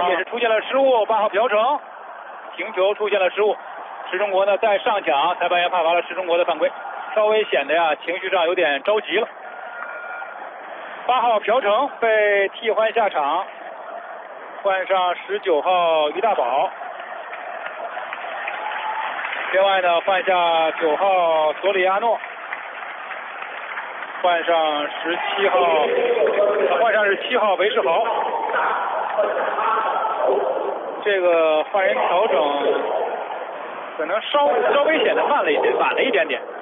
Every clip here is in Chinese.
也是出现了失误，8号朴成停球出现了失误，石中国呢在上抢，裁判员判罚了石中国的犯规，稍微显得呀情绪上有点着急了。8号朴成被替换下场，换上19号于大宝。另外呢，换下9号索里亚诺，换上17号，换上是7号韦世豪。这个换人调整可能稍微显得晚了一点点。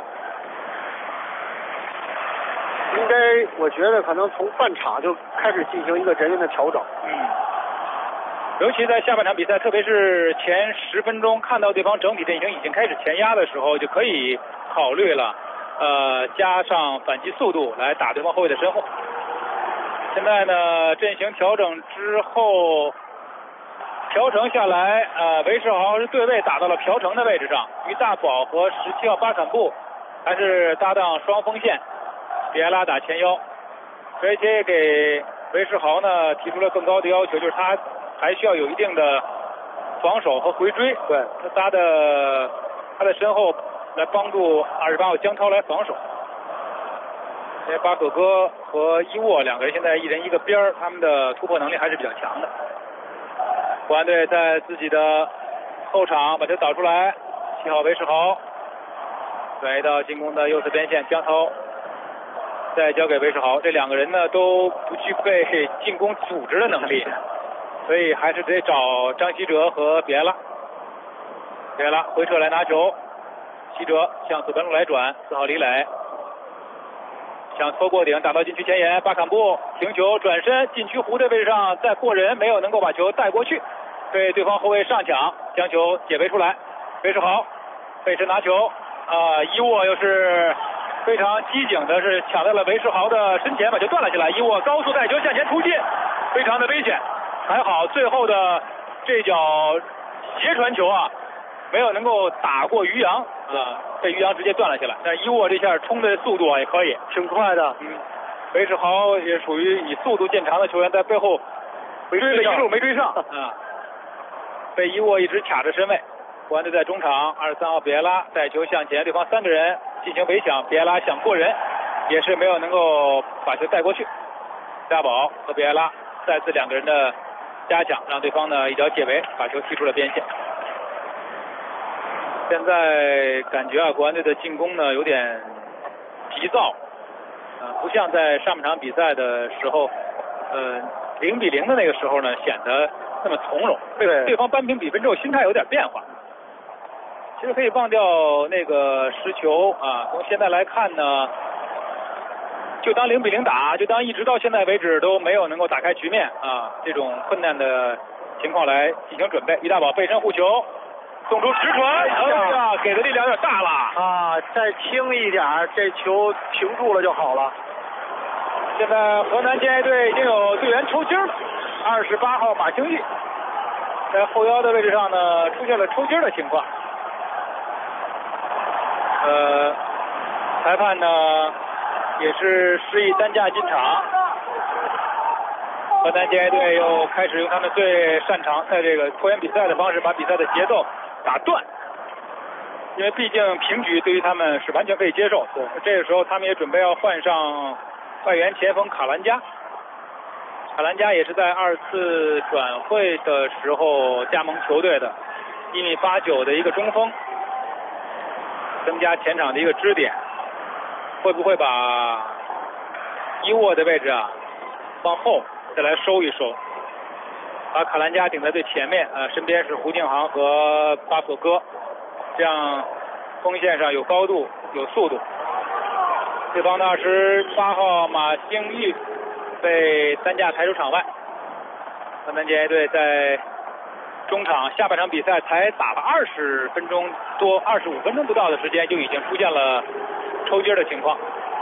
应该，我觉得可能从半场就开始进行一个人员的调整。 尤其在下半场比赛，特别是前10分钟，看到对方整体阵型已经开始前压的时候，就可以考虑了，加上反击速度来打对方后卫的身后。现在呢，阵型调整之后，朴成下来，韦世豪是对位打到了朴成的位置上，于大宝和17号巴坎布还是搭档双锋线，比埃拉打前腰，而且给韦世豪呢提出了更高的要求，就是他还需要有一定的防守和回追， 对， 他的身后来帮助28号江涛来防守。因为巴可哥和伊沃两个人现在一人一个边儿，他们的突破能力还是比较强的。国安队在自己的后场把球导出来，7号韦世豪转移到进攻的右侧边线，江涛再交给韦世豪，这两个人呢都不具备进攻组织的能力。所以还是得找张稀哲和比埃拉。比埃拉回撤来拿球，稀哲向左边路来转，4号李磊想拖过顶打到禁区前沿，巴坎布停球转身禁区弧的位置上再过人，没有能够把球带过去，被对方后卫上抢将球解围出来。韦世豪背身拿球，伊沃又是非常机警的是抢在了韦世豪的身前，把球断了下来，伊沃高速带球向前突进，非常的危险。还好最后的这脚斜传球啊，没有能够打过于洋，被于洋直接断了下来。但是伊沃这下冲的速度啊也可以， 挺快的。 韦世豪也属于以速度见长的球员，在背后追了一路没追上，被伊沃一直卡着身位。国安队在中场，23号比埃拉带球向前，对方3个人进行围抢，比埃拉想过人，也是没有能够把球带过去。大宝和比埃拉再次2个人的加强，让对方呢一脚解围，把球踢出了边线。现在感觉国安队的进攻呢有点急躁，不像在上半场比赛的时候，0-0的那个时候呢显得那么从容，被对方扳平比分之后心态有点变化。其实可以忘掉那个失球啊，从现在来看呢，就当0-0打，就当一直到现在为止都没有能够打开局面啊，这种困难的情况来进行准备。于大宝背身护球，送出直传，哎呀，给的力量有点大了啊！再轻一点，这球停住了就好了。 现在河南建业队已经有队员抽筋了，28号马兴玉在后腰的位置上呢出现了抽筋的情况。裁判呢也是示意担架进场。河南建业队又开始用他们最擅长在这个拖延比赛的方式把比赛的节奏打断，因为毕竟平局对于他们是完全可以接受。这个时候他们也准备要换上外援前锋卡兰加。卡兰加也是在2次转会的时候加盟球队的，1.89米的一个中锋，增加前场的一个支点。会不会把伊沃的位置啊往后再来收一收，把卡兰加顶在最前面，身边是胡敬航和巴索戈，这样锋线上有高度有速度。对方的28号马兴玉被担架抬出场外。河南建业队在中场下半场比赛才打了20分钟多，25分钟不到的时间就已经出现了抽筋的情况。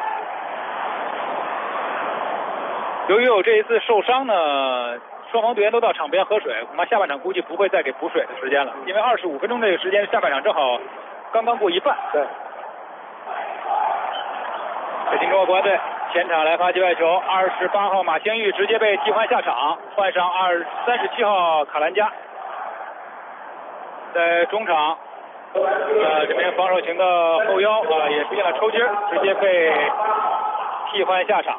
由于有这一次受伤呢，双方队员都到场边喝水，恐怕下半场估计不会再给补水的时间了，因为25分钟这个时间下半场正好刚刚过一半。 对。 北京中国国安队前场来发界外球，28号马星玉直接被替换下场，换上37号卡兰加。在中场，这边防守型的后腰也出现了抽筋，直接被替换下场。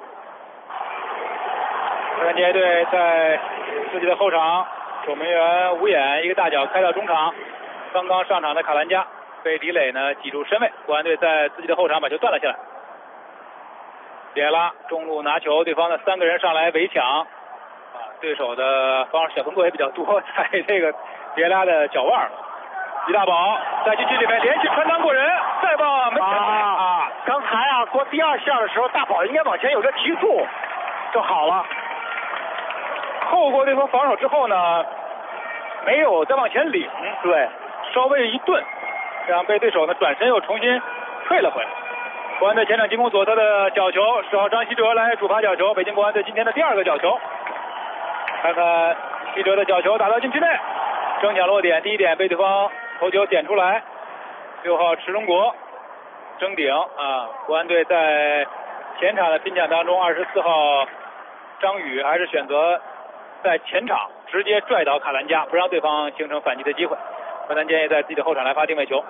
洛杉矶爱队在自己的后场，守门员吴眼一个大脚开到中场，刚刚上场的卡兰加被李磊呢挤住身位，国安队在自己的后场把球断了下来。比埃拉中路拿球，对方的3个人上来围抢，对手的防守小动作也比较多，在这个比埃拉的脚腕。于大宝在禁区里面连续穿裆过人，再往门前刚才过第2下的时候，大宝应该往前有个提速就好了。 透过对方防守之后呢，没有再往前领， 对， 稍微一顿，这样被对手呢转身又重新退了回来。国安队前场进攻左侧的角球，10号张稀哲来主罚角球，北京国安队今天的第2个角球。看看稀哲的角球打到禁区内，争抢落点，第一点被对方头球点出来。6号池中国争顶国安队在前场的拼抢当中，24号张宇还是选择在前场直接拽倒卡兰加，不让对方形成反击的机会。国安建议在自己的后场来发定位球。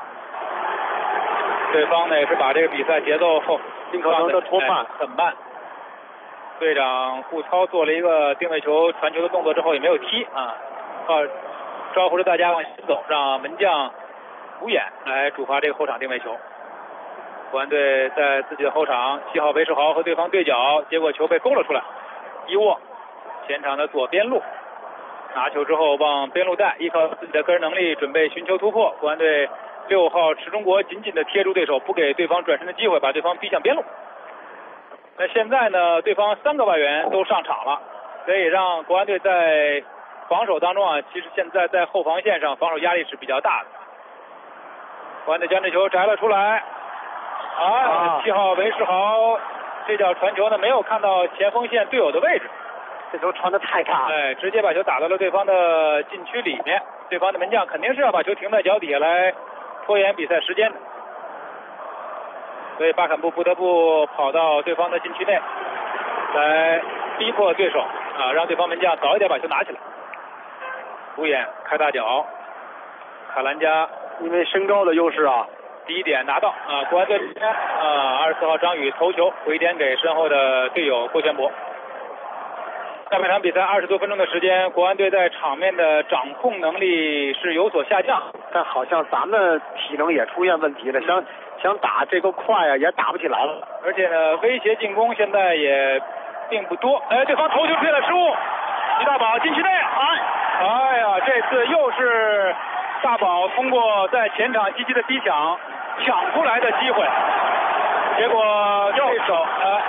对方呢也是把这个比赛节奏尽可能的拖慢，很慢。队长顾操做了一个定位球传球的动作之后也没有踢招呼着大家往前走，让门将吴眼来主罚这个后场定位球。国安队在自己的后场，7号韦世豪和对方对角，结果球被勾了出来。伊沃前场的左边路拿球之后往边路带，依靠自己的个人能力准备寻求突破。国安队6号池中国紧紧的贴住对手，不给对方转身的机会，把对方逼向边路。那现在呢，对方3个外援都上场了，所以让国安队在防守当中其实现在在后防线上防守压力是比较大的。国安队将这球摘了出来，7号韦世豪这脚传球呢没有看到前锋线队友的位置， 这球传得太大了， 直接把球打到了对方的禁区里面。对方的门将肯定是要把球停在脚底下来拖延比赛时间的，所以巴坎布不得不跑到对方的禁区内来逼迫对手让对方门将早一点把球拿起来。吴眼开大脚，卡兰加因为身高的优势第一点拿到国安队24号张宇头球回点给身后的队友郭全博。下半场比赛20多分钟的时间，国安队在场面的掌控能力是有所下降， 但好像咱们体能也出现问题了，想打这个快也打不起来了， 而且呢威胁进攻现在也并不多。对方头球出现了失误，于大宝禁区内，这次又是大宝通过在前场积极的逼抢出来的机会，结果对手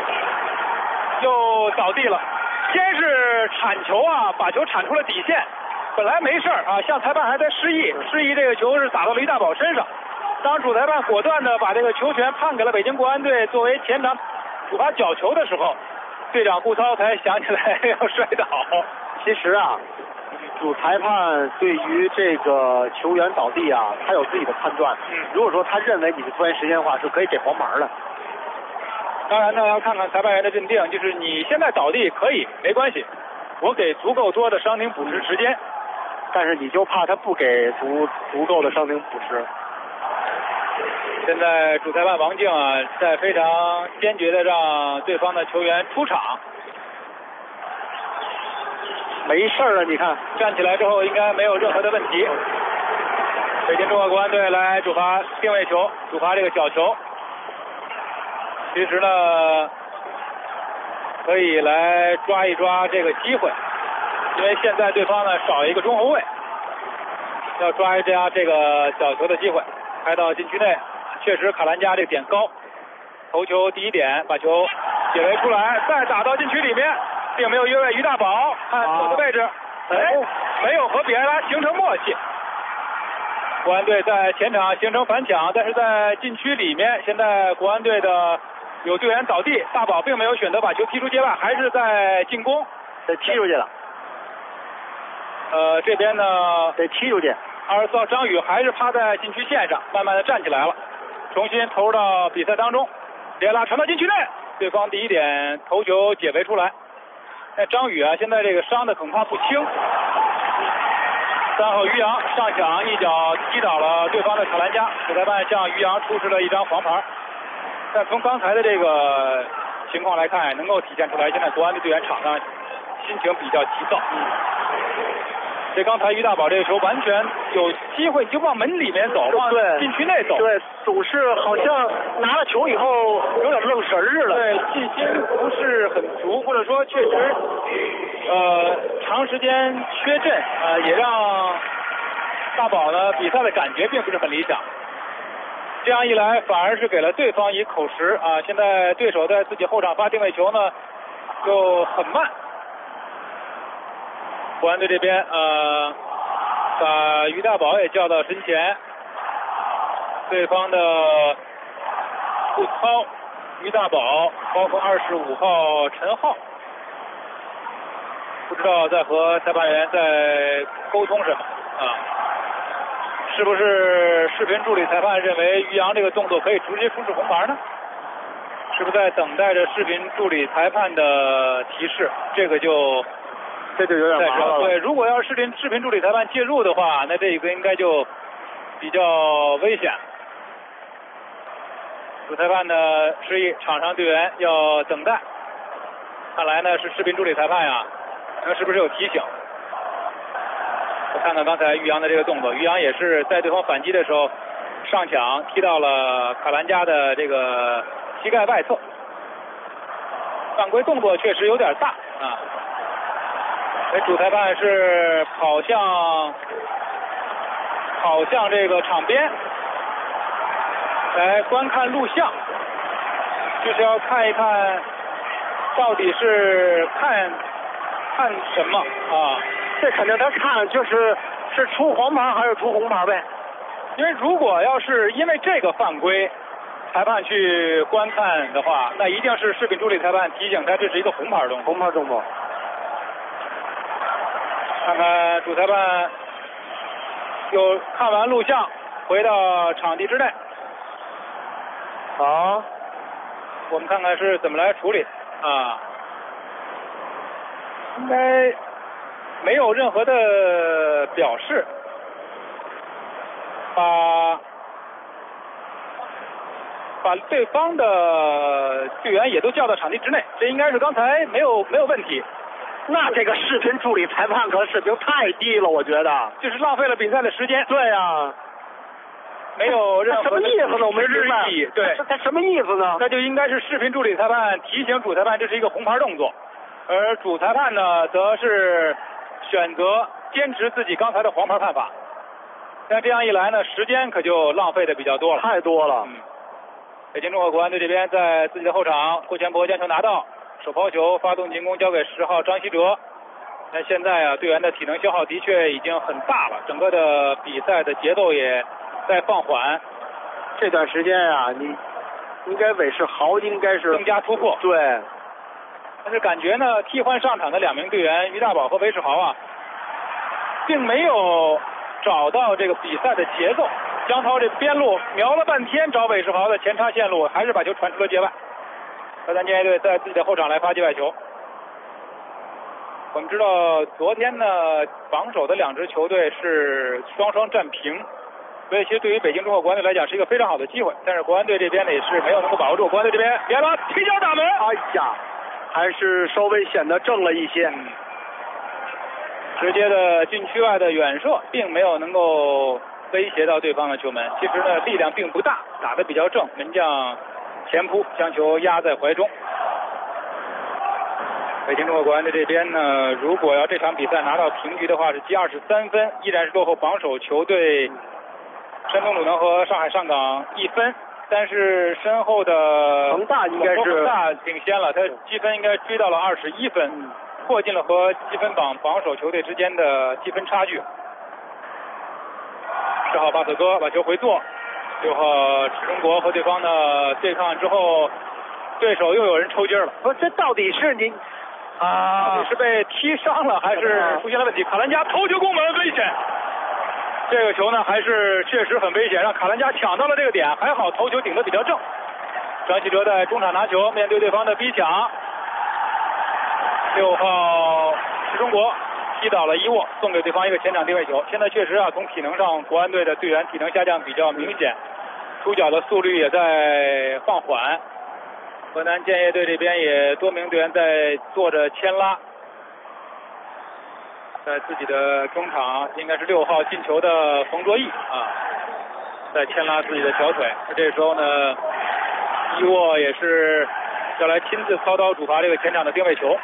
又倒地了。先是铲球把球铲出了底线，本来没事向裁判还在示意这个球是打到了于大宝身上。当主裁判果断的把这个球权判给了北京国安队作为前场主罚角球的时候，队长顾操才想起来要摔倒。 其实主裁判对于这个球员倒地他有自己的判断。如果说他认为你是拖延时间的话，是可以给黄牌的。 当然呢，要看看裁判员的认定，就是你现在倒地可以没关系，我给足够多的伤停补时时间， 但是你就怕他不给足够的伤停补时。 现在主裁判王静在非常坚决的让对方的球员出场。 没事了，你看站起来之后应该没有任何的问题。北京中国国安队来主罚定位球，主罚这个角球。其实呢，可以来抓一抓这个机会，因为现在对方呢少一个中后卫，要抓一下这个角球的机会。开到禁区内，确实卡兰加这个点高，头球第一点把球解围出来，再打到禁区里面，并没有越位。于大宝看球的位置，没有和比埃拉形成默契。国安队在前场形成反抢，但是在禁区里面，现在国安队的有队员倒地，大宝并没有选择把球踢出界外，还是在进攻， 得踢出去了。 这边呢得踢出去。 24号张宇还是趴在禁区线上，慢慢的站起来了，重新投入到比赛当中。别拉传到禁区内， 对方第一点头球解围出来。那张宇啊，现在这个伤的恐怕不轻。3号于洋上抢一脚击倒了对方的卡兰加，主裁判向于洋出示了一张黄牌。但从刚才的这个情况来看，能够体现出来，现在国安的队员场上心情比较急躁。这刚才于大宝这个球完全有机会就往门里面走，往禁区内走。 对，总是好像拿了球以后有点愣神儿似的。 对，信心不是很足，或者说确实，长时间缺阵，也让大宝呢比赛的感觉并不是很理想。这样一来，反而是给了对方一口实啊！现在对手在自己后场发定位球呢，就很慢。国安队这边把于大宝也叫到身前，对方的顾超、于大宝，包括25号陈浩，不知道在和裁判员在沟通什么啊？是不是视频助理裁判认为于洋这个动作可以直接出示红牌呢？是不是在等待着视频助理裁判的提示？这就有点麻烦了。 对，如果要是视频助理裁判介入的话，那这个应该就比较危险。主裁判呢示意场上队员要等待，看来呢是视频助理裁判呀，那是不是有提醒？我看看刚才于洋的这个动作，于洋也是在对方反击的时候上抢踢到了卡兰加的这个膝盖外侧，犯规动作确实有点大啊。主裁判是跑向这个场边来观看录像，就是要看一看到底是看什么啊？ 这肯定他看是出黄牌还是出红牌呗？ 因为如果要是因为这个犯规裁判去观看的话，那一定是视频助理裁判提醒他这是一个红牌动作。 红牌动作。 看看主裁判又看完录像，回到场地之内。 好， 我们看看是怎么来处理啊？应该没有任何的表示，把对方的队员也都叫到场地之内，这应该是刚才没有问题。 那这个视频助理裁判可水平太低了，我觉得就是浪费了比赛的时间。 对呀， 没有任何什么意思呢？我没明白。 对， 他什么意思呢？ 那就应该是视频助理裁判提醒主裁判这是一个红牌动作，而主裁判呢则是选择坚持自己刚才的黄牌判罚。那这样一来呢，时间可就浪费的比较多了， 太多了。 北京中国国安队这边在自己的后场，郭全博将球拿到。手抛球发动进攻，交给10号张稀哲。那现在啊，队员的体能消耗的确已经很大了，整个的比赛的节奏也在放缓。 这段时间啊，你应该韦世豪应该是更加突破。 对。 但是感觉呢，替换上场的2名队员于大宝和韦世豪啊，并没有找到这个比赛的节奏。江涛这边路瞄了半天找韦世豪的前插线路，还是把球传出了界外。河南建业队在自己的后场来发界外球。我们知道昨天呢，防守的2支球队是双双战平，所以其实对于北京中国国安队来讲是一个非常好的机会。但是国安队这边呢也是没有能够把握住。国安队这边别了踢脚打门， 哎呀，还是稍微显得正了一些。 直接的禁区外的远射，并没有能够威胁到对方的球门。其实呢，力量并不大，打得比较正，门将前扑将球压在怀中。北京中国国安队这边呢，如果要这场比赛拿到平局的话，是积23分，依然是落后榜首球队山东鲁能和上海上港1分。但是身后的恒大应该是恒大领先了，他积分应该追到了21分，迫近了和积分榜榜首球队之间的积分差距。10号巴特戈把球回做，6号池中国和对方的对抗之后，对手又有人抽筋了。 不，这到底是你到底是被踢伤了还是出现了问题？卡兰加头球攻门危险，这个球呢还是确实很危险，让卡兰加抢到了这个点，还好头球顶得比较正。 张稀哲在中场拿球，面对对方的逼抢，6号石中国击倒了伊沃，送给对方一个前场定位球。现在确实啊，从体能上，国安队的队员体能下降比较明显，出脚的速率也在放缓。河南建业队这边也多名队员在做着牵拉，在自己的中场应该是6号进球的冯卓毅啊，在牵拉自己的小腿。这时候呢，伊沃也是要来亲自操刀主罚这个前场的定位球。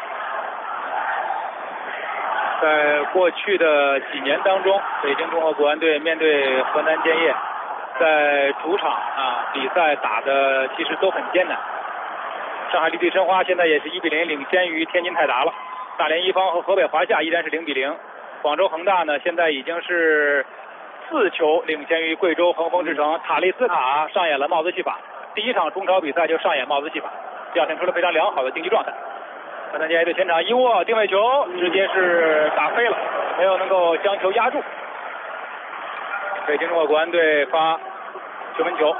在过去的几年当中，北京中赫国安队面对河南建业，在主场啊比赛打的其实都很艰难。上海绿地申花现在也是1比0领先于天津泰达了。大连一方和河北华夏依然是0比0。广州恒大呢现在已经是4球领先于贵州恒丰智诚。塔利斯卡上演了帽子戏法，第一场中超比赛就上演帽子戏法，表现出了非常良好的竞技状态。河南建业队前场伊沃定位球直接是打飞了，没有能够将球压住。北京中赫国安队发球门球，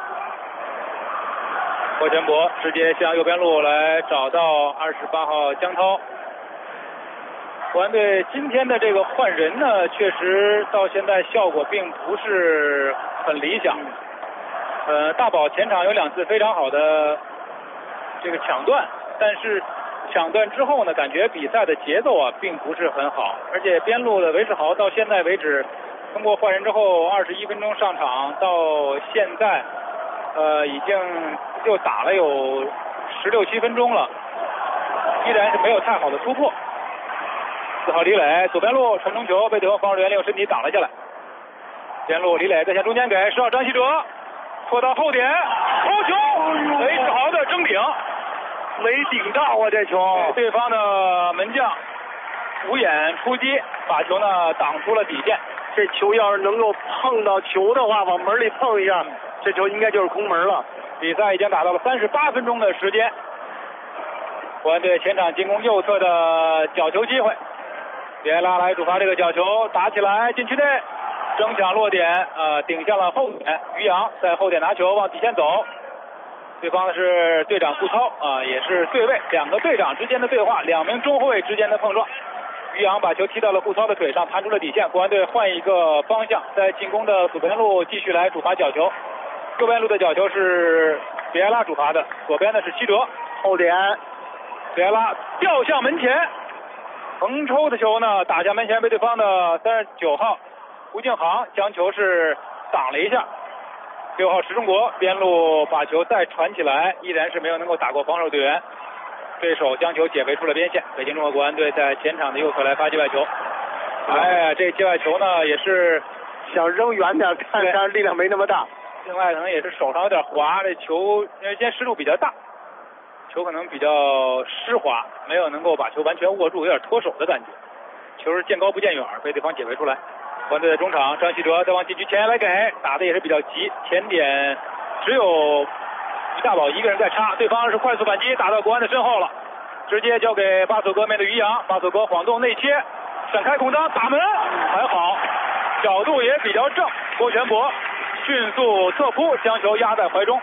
霍全博直接向右边路来找到28号江涛。国安队今天的这个换人呢，确实到现在效果并不是很理想。大宝前场有2次非常好的这个抢断，但是抢断之后呢，感觉比赛的节奏啊并不是很好，而且边路的韦世豪到现在为止，通过换人之后21分钟上场到现在，已经又打了有16、17分钟了，依然是没有太好的突破。4号李磊左边路传中球被对方防守员利用身体挡了下来，边路李磊再向中间给10号张稀哲，拖到后点头球，韦世豪的争顶。 没顶到啊，这球！ 对方的门将无眼出击，把球呢挡出了底线。 这球要是能够碰到球的话，往门里碰一下，这球应该就是空门了。 比赛已经打到了38分钟的时间。国安队前场进攻右侧的角球机会，别埃拉来主罚这个角球，打起来禁区内，争抢落点，顶向了后点，于洋在后点拿球往底线走。对方是队长顾超啊，也是对位，2个队长之间的对话，2名中后卫之间的碰撞。于洋把球踢到了顾超的腿上，弹出了底线。国安队换一个方向，在进攻的左边路继续来主罚角球，右边路的角球是别埃拉主罚的，左边的是希哲。 后点， 别埃拉吊向门前，横抽的球呢打向门前，被对方的39号胡敬航将球是挡了一下。6号石中国边路把球再传起来，依然是没有能够打过防守队员，对手将球解围出了边线。北京中赫国安队在前场的右侧来发界外球，这界外球呢也是想扔远点看，但是力量没那么大。 另外可能也是手上有点滑，这球因为今天湿度比较大，球可能比较湿滑，没有能够把球完全握住，有点脱手的感觉。球是见高不见远，被对方解围出来。国安队的中场张稀哲再往禁区前沿来给，打的也是比较急，前点只有于大宝一个人在插，对方是快速反击，打到国安的身后了，直接交给巴索戈面对于洋，巴索戈晃动内切，闪开空当打门，还好，角度也比较正，郭全博迅速侧扑将球压在怀中。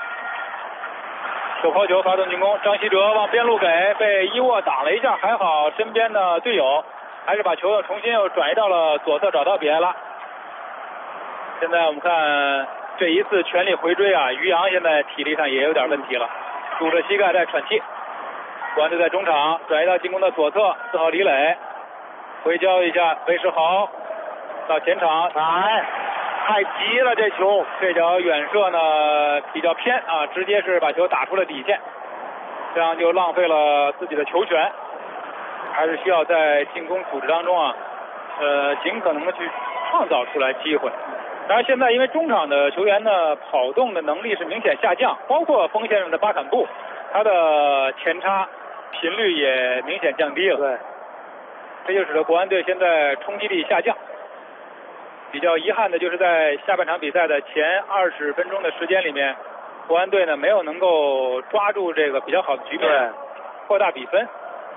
手抛球发动进攻，张稀哲往边路给，被伊沃挡了一下，还好身边的队友还是把球又重新又转移到了左侧，找到比埃拉。现在我们看这一次全力回追啊，于洋现在体力上也有点问题了，堵着膝盖在喘气。国安队在中场转移到进攻的左侧，4号李磊回交一下韦世豪到前场， 太急了，这球这脚远射呢比较偏啊，直接是把球打出了底线，这样就浪费了自己的球权。还是需要在进攻组织当中啊，尽可能的去创造出来机会。当然现在因为中场的球员呢跑动的能力是明显下降，包括锋线上的巴坎布，他的前插频率也明显降低了。 对， 这就使得国安队现在冲击力下降。比较遗憾的就是在下半场比赛的前20分钟的时间里面，国安队呢没有能够抓住这个比较好的局面，扩大比分。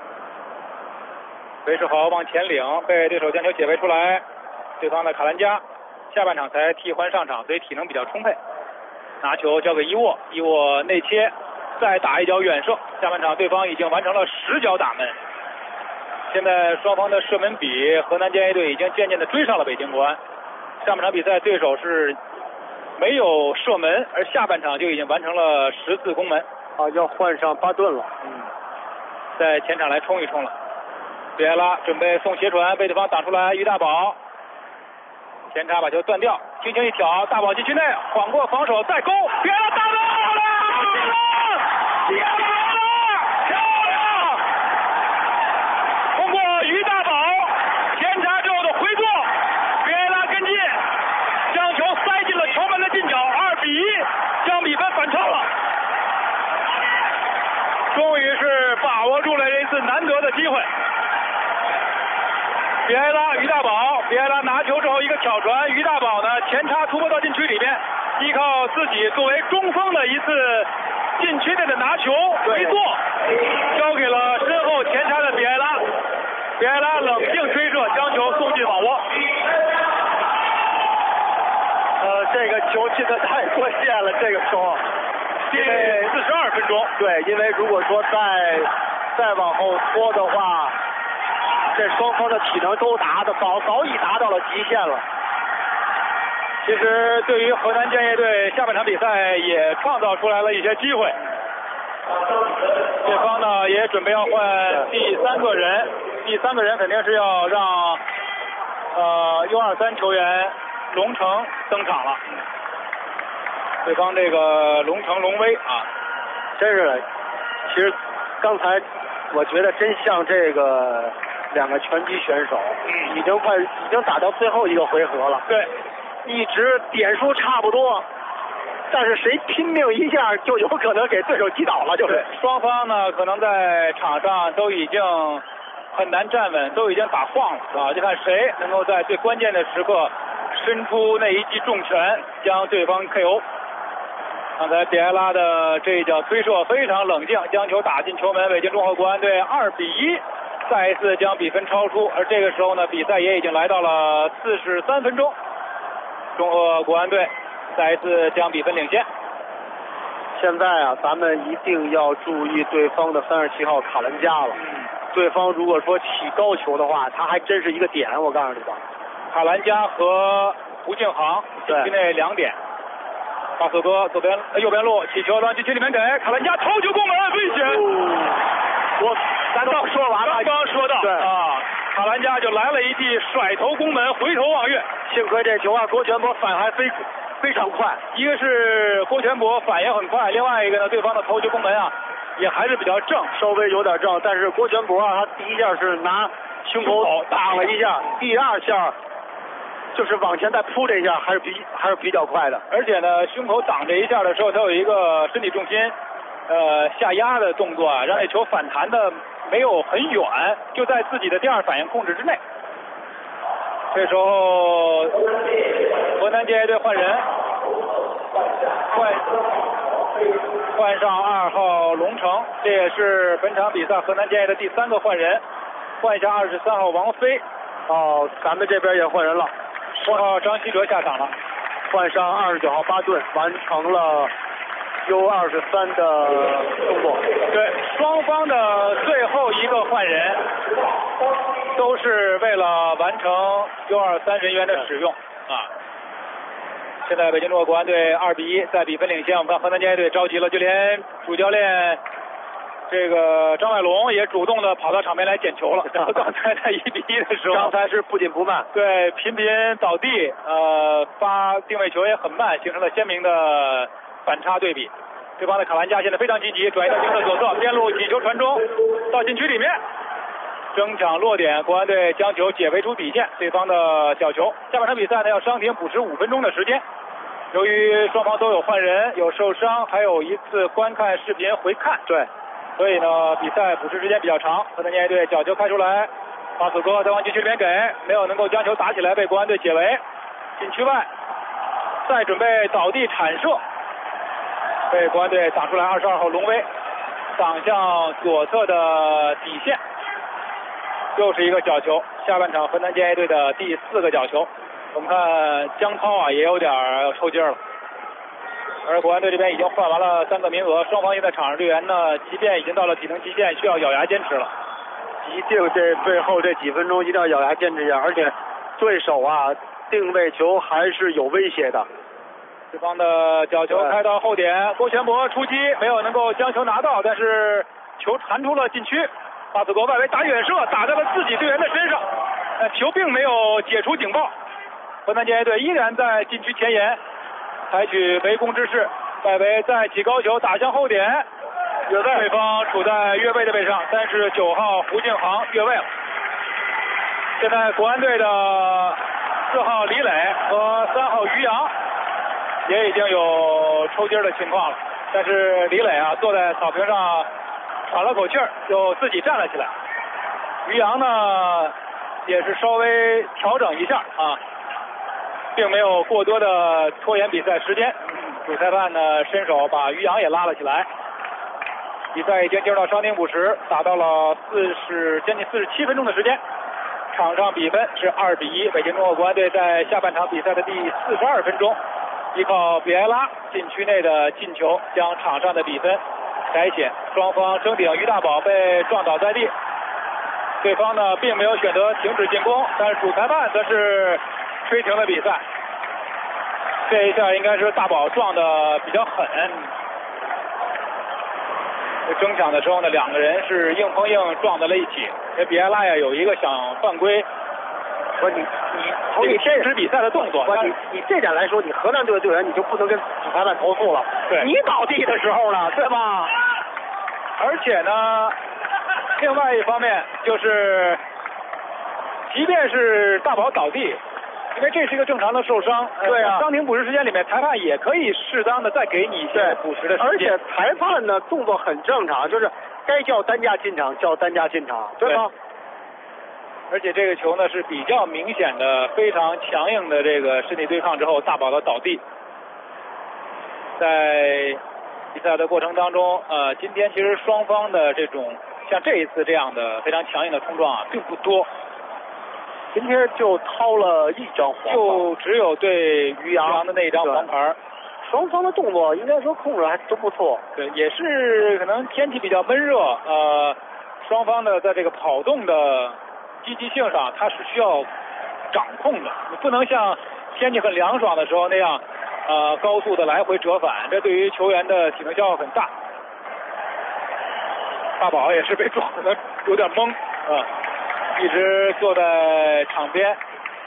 韦世豪往前领，被对手将球解围出来，对方的卡兰加下半场才替换上场，所以体能比较充沛。拿球交给伊沃，伊沃内切再打一脚远射。下半场对方已经完成了10脚打门。现在双方的射门比，河南建业队已经渐渐的追上了北京国安。上半场比赛对手是没有射门，而下半场就已经完成了10次攻门。 啊，要换上巴顿了。 在前场来冲一冲了。比埃拉准备送斜传，被对方挡出来，于大宝前插把球断掉，轻轻一挑，大宝禁区内晃过防守，再勾，比埃拉打到了，漂亮！通过于大宝前插之后的回做，比埃拉跟进，将球塞进了球门的近角，2-1，将比分反超了。终于是把握住了这一次难得的机会。比埃拉、于大宝，比埃拉拿球之后一个挑传，于大宝呢前插突破到禁区里面，依靠自己作为中锋的一次禁区内的拿球回做，交给了身后前插的比埃拉。比埃拉冷静吹射，将球送进网窝。 这个球进的太关键了，这个球。 第42分钟， 对，因为如果说再往后拖的话，这双方的体能都早已达到了极限了。 其实对于河南建业队下半场比赛也创造出来了一些机会。对方呢也准备要换第3个人，第3个人肯定是要让U23球员龙城登场了。对方这个龙威啊， 真是的。其实刚才我觉得真像这个2个拳击选手，已经打到最后一个回合了。 对， 一直点数差不多，但是谁拼命一下就有可能给对手击倒了，就是双方呢可能在场上都已经很难站稳，都已经打晃了啊，就看谁能够在最关键的时刻伸出那一记重拳，将对方 KO。刚才比埃拉的这一脚推射非常冷静，将球打进球门，北京中赫国安队2-1，再一次将比分超出。而这个时候呢，比赛也已经来到了43分钟，中赫国安队再一次将比分领先。 现在啊，咱们一定要注意对方的37号卡兰加了。对方如果说起高球的话，他还真是一个点，我告诉你吧。 卡兰加和胡敬航禁区内2点。巴索哥右边路起球往禁区里面给卡兰加头球攻门，危险！ 咱刚说完了， 刚说到，对啊，卡兰加就来了一记甩头攻门，回头望月。 幸亏这球啊，郭全博反应还非常快。 一个是郭全博反应很快，另外一个呢，对方的头球攻门啊，也还是比较正， 稍微有点正。但是郭全博啊，他第一下是拿胸口挡了一下，第2下就是往前再扑这一下，还是比较快的。 而且呢，胸口挡这一下的时候，他有一个身体重心下压的动作啊，让那球反弹的没有很远，就在自己的第2反应控制之内。这时候河南建业队换人，换上2号龙城，这也是本场比赛河南建业的第3个换人，换下23号王飞。 哦，咱们这边也换人了。 10号张稀哲下场了， 换上29号巴顿，完成了 U23 的动作。 对，双方的最后一个换人都是为了完成 U23 人员的使用啊。现在北京中赫国安队2-1，在比分领先。我们看河南建业队着急了，就连主教练这个张外龙也主动的跑到场边来捡球了。然后刚才在1-1的时候， 刚才是不紧不慢， 对，频频倒地，发定位球也很慢，形成了鲜明的反差对比。对方的卡兰加现在非常积极，转移到右侧左侧，边路起球传中，到禁区里面，争抢落点，国安队将球解围出底线，对方的角球。下半场比赛呢要伤停补时5分钟的时间。由于双方都有换人，有受伤，还有一次观看视频回看， 对， 所以呢比赛补时时间比较长。河南建业队角球开出来，巴索哥再往禁区里面给，没有能够将球打起来，被国安队解围。禁区外，再准备倒地铲射，被国安队打出来。22号龙威挡向左侧的底线，又是一个角球。下半场河南建业队的第4个角球。我们看江涛啊，也有点抽筋了。 而国安队这边已经换完了3个名额，双方现在场上队员呢，即便已经到了体能极限，需要咬牙坚持了。 一定这最后这几分钟一定要咬牙坚持一下，而且对手啊定位球还是有威胁的。 对方的角球开到后点，郭全博出击没有能够将球拿到，但是球传出了禁区，巴斯国外围打远射，打在了自己队员的身上，球并没有解除警报。河南建业队依然在禁区前沿采取围攻之势，外围再起高球打向后点，对方处在越位的位上，39号胡敬航越位了。现在国安队的4号李磊和3号于洋也已经有抽筋的情况了，但是李磊啊坐在草坪上喘了口气儿，就自己站了起来。于洋呢也是稍微调整一下啊，并没有过多的拖延比赛时间。主裁判呢伸手把于洋也拉了起来。比赛已经进入到伤停补时，打到了将近47分钟的时间，场上比分是2-1。北京中国国安队在下半场比赛的第42分钟，依靠比埃拉禁区内的进球，将场上的比分改写。双方争顶，于大宝被撞倒在地，对方呢并没有选择停止进攻，但是主裁判则是吹停了比赛。这一下应该是大宝撞的比较狠。争抢的时候呢，两个人是硬碰硬撞在了一起。这比埃拉呀有一个想犯规， 说你这个坚持比赛的动作。 你这点来说，你河南队的队员你就不能跟主裁判投诉了。 对， 你倒地的时候呢，对吧？ 而且呢，另外一方面就是，即便是大宝倒地，因为这是一个正常的受伤， 对啊， 伤停补时时间里面，裁判也可以适当的再给你一些补时的时间。 而且裁判呢动作很正常，就是该叫担架进场叫担架进场，对吗？ 而且这个球呢是比较明显的非常强硬的这个身体对抗之后，大宝的倒地。在比赛的过程当中，今天其实双方的这种像这一次这样的非常强硬的冲撞啊并不多。 今天就掏了一张黄牌， 就只有对于洋的那一张黄牌。 双方的动作应该说控制还都不错。 对，也是可能天气比较闷热，双方的在这个跑动的积极性上，它是需要掌控的，你不能像天气很凉爽的时候那样，高速的来回折返，这对于球员的体能消耗很大。大宝也是被撞的有点懵啊。一直坐在场边，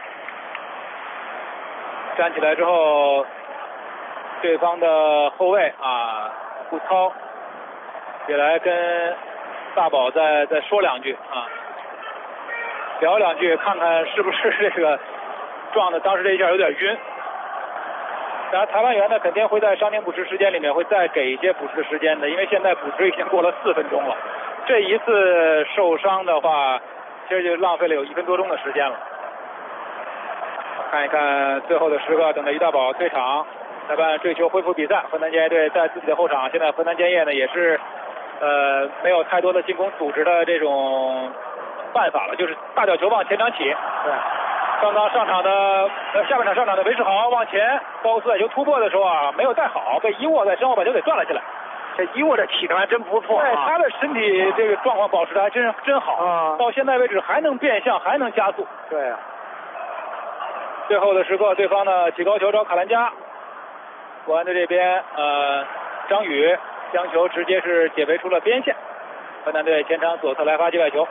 站起来之后，对方的后卫顾涛也来跟大宝再说两句啊，聊两句，看看是不是这个撞的当时这一下有点晕。然后裁判员呢肯定会在伤停补时时间里面会再给一些补时的时间的，因为现在补时已经过了4分钟了，这一次受伤的话其实就浪费了有1分多钟的时间了。看一看最后的时刻，等着于大宝退场，裁判追求恢复比赛。河南建业队在自己的后场，现在河南建业呢也是没有太多的进攻组织的这种办法了，就是大脚球往前场起。对，刚刚上场的下半场上场的韦世豪往前高速带球突破的时候没有带好，被伊沃在身后把球给转了起来。 这伊沃的体能还真不错， 对，他的身体这个状况保持的还真好，到现在为止还能变向，还能加速。 对啊。 最后的时刻，对方呢起高球找卡兰加，国安队这边张宇将球直接是解围出了边线，河南队前场左侧来发界外球。